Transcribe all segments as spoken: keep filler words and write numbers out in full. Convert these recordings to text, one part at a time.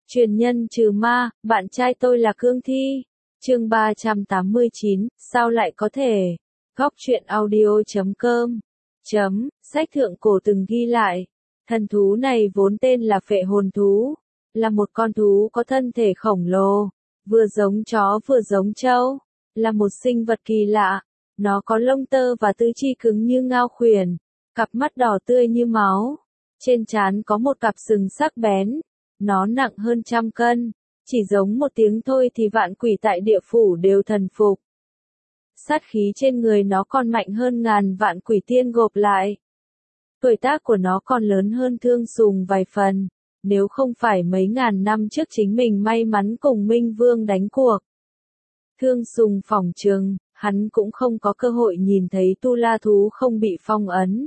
Truyền nhân trừ ma, bạn trai tôi là cương thi. Chương ba trăm tám mươi chín, sao lại có thể? Góc truyện audio chấm com. Chấm, sách thượng cổ từng ghi lại. Thần thú này vốn tên là phệ hồn thú. Là một con thú có thân thể khổng lồ. Vừa giống chó vừa giống trâu. Là một sinh vật kỳ lạ. Nó có lông tơ và tứ chi cứng như ngao khuyển. Cặp mắt đỏ tươi như máu. Trên trán có một cặp sừng sắc bén. Nó nặng hơn trăm cân, chỉ giống một tiếng thôi thì vạn quỷ tại địa phủ đều thần phục. Sát khí trên người nó còn mạnh hơn ngàn vạn quỷ tiên gộp lại. Tuổi tác của nó còn lớn hơn Thương Sùng vài phần, nếu không phải mấy ngàn năm trước chính mình may mắn cùng Minh Vương đánh cuộc. Thương Sùng phỏng chừng, hắn cũng không có cơ hội nhìn thấy tu la thú không bị phong ấn.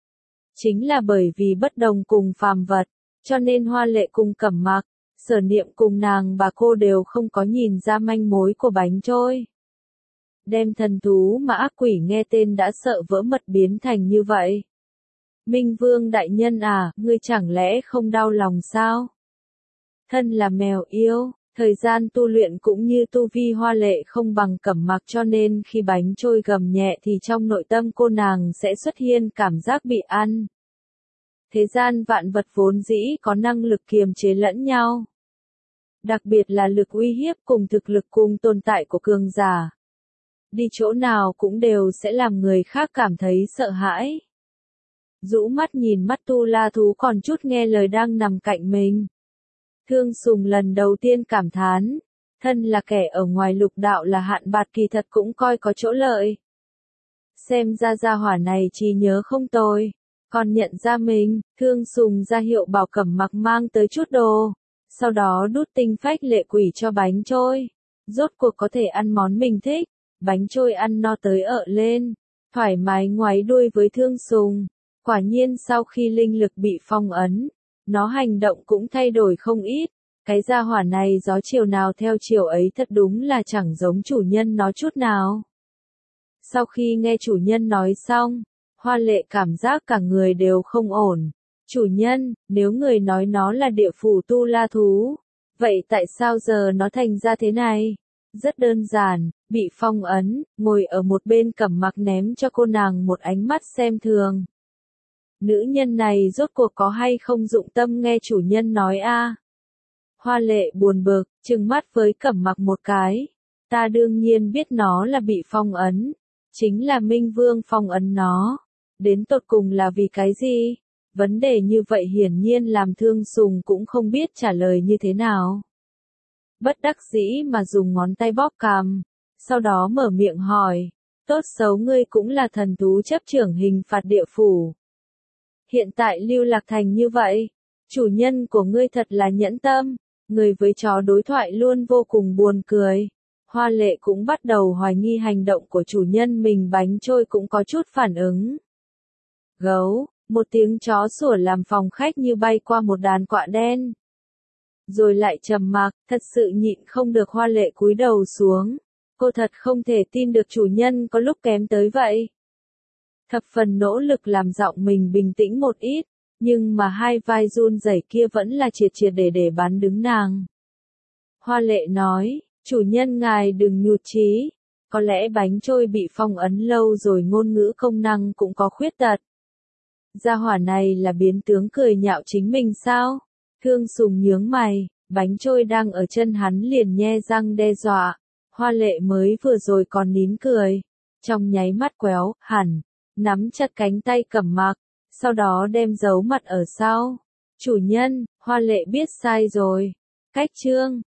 Chính là bởi vì bất đồng cùng phàm vật. Cho nên Hoa Lệ cùng Cẩm Mặc, Sở Niệm cùng nàng bà cô đều không có nhìn ra manh mối của bánh trôi. Đem thần thú mà ác quỷ nghe tên đã sợ vỡ mật biến thành như vậy. Minh Vương đại nhân à, ngươi chẳng lẽ không đau lòng sao? Thân là mèo yêu, thời gian tu luyện cũng như tu vi Hoa Lệ không bằng Cẩm Mặc cho nên khi bánh trôi gầm nhẹ thì trong nội tâm cô nàng sẽ xuất hiện cảm giác bị ăn. Thế gian vạn vật vốn dĩ có năng lực kiềm chế lẫn nhau. Đặc biệt là lực uy hiếp cùng thực lực cùng tồn tại của cường giả. Đi chỗ nào cũng đều sẽ làm người khác cảm thấy sợ hãi. Rũ mắt nhìn mắt tu la thú còn chút nghe lời đang nằm cạnh mình. Thương Sùng lần đầu tiên cảm thán. Thân là kẻ ở ngoài lục đạo là hạn bạt kỳ thật cũng coi có chỗ lợi. Xem ra gia hỏa này trí nhớ không tồi. Còn nhận ra mình, Thương Sùng ra hiệu bảo Cẩm Mặc mang tới chút đồ. Sau đó đút tinh phách lệ quỷ cho bánh trôi. Rốt cuộc có thể ăn món mình thích. Bánh trôi ăn no tới ợ lên. Thoải mái ngoáy đuôi với Thương Sùng. Quả nhiên sau khi linh lực bị phong ấn. Nó hành động cũng thay đổi không ít. Cái gia hỏa này gió chiều nào theo chiều ấy thật đúng là chẳng giống chủ nhân nó chút nào. Sau khi nghe chủ nhân nói xong. Hoa Lệ cảm giác cả người đều không ổn. Chủ nhân, nếu người nói nó là địa phủ tu la thú, vậy tại sao giờ nó thành ra thế này? Rất đơn giản, bị phong ấn, ngồi ở một bên Cẩm Mặc ném cho cô nàng một ánh mắt xem thường. Nữ nhân này rốt cuộc có hay không dụng tâm nghe chủ nhân nói a? Hoa Lệ buồn bực, trừng mắt với Cẩm Mặc một cái. Ta đương nhiên biết nó là bị phong ấn. Chính là Minh Vương phong ấn nó. Đến tột cùng là vì cái gì? Vấn đề như vậy hiển nhiên làm Thương Sùng cũng không biết trả lời như thế nào. Bất đắc dĩ mà dùng ngón tay bóp cằm, sau đó mở miệng hỏi, tốt xấu ngươi cũng là thần thú chấp trưởng hình phạt địa phủ. Hiện tại lưu lạc thành như vậy, chủ nhân của ngươi thật là nhẫn tâm, người với chó đối thoại luôn vô cùng buồn cười. Hoa Lệ cũng bắt đầu hoài nghi hành động của chủ nhân mình bánh trôi cũng có chút phản ứng. Gấu, một tiếng chó sủa làm phòng khách như bay qua một đàn quạ đen. Rồi lại trầm mặc, thật sự nhịn không được Hoa Lệ cúi đầu xuống. Cô thật không thể tin được chủ nhân có lúc kém tới vậy. Thập phần nỗ lực làm giọng mình bình tĩnh một ít, nhưng mà hai vai run rẩy kia vẫn là triệt triệt để để bán đứng nàng. Hoa Lệ nói, chủ nhân ngài đừng nhụt chí, có lẽ bánh trôi bị phong ấn lâu rồi ngôn ngữ công năng cũng có khuyết tật. Gia hỏa này là biến tướng cười nhạo chính mình sao? Thương Sùng nhướng mày, bánh trôi đang ở chân hắn liền nhe răng đe dọa. Hoa Lệ mới vừa rồi còn nín cười. Trong nháy mắt quéo, hẳn, nắm chặt cánh tay Cẩm Mặc, sau đó đem giấu mặt ở sau. Chủ nhân, Hoa Lệ biết sai rồi. Cách chương,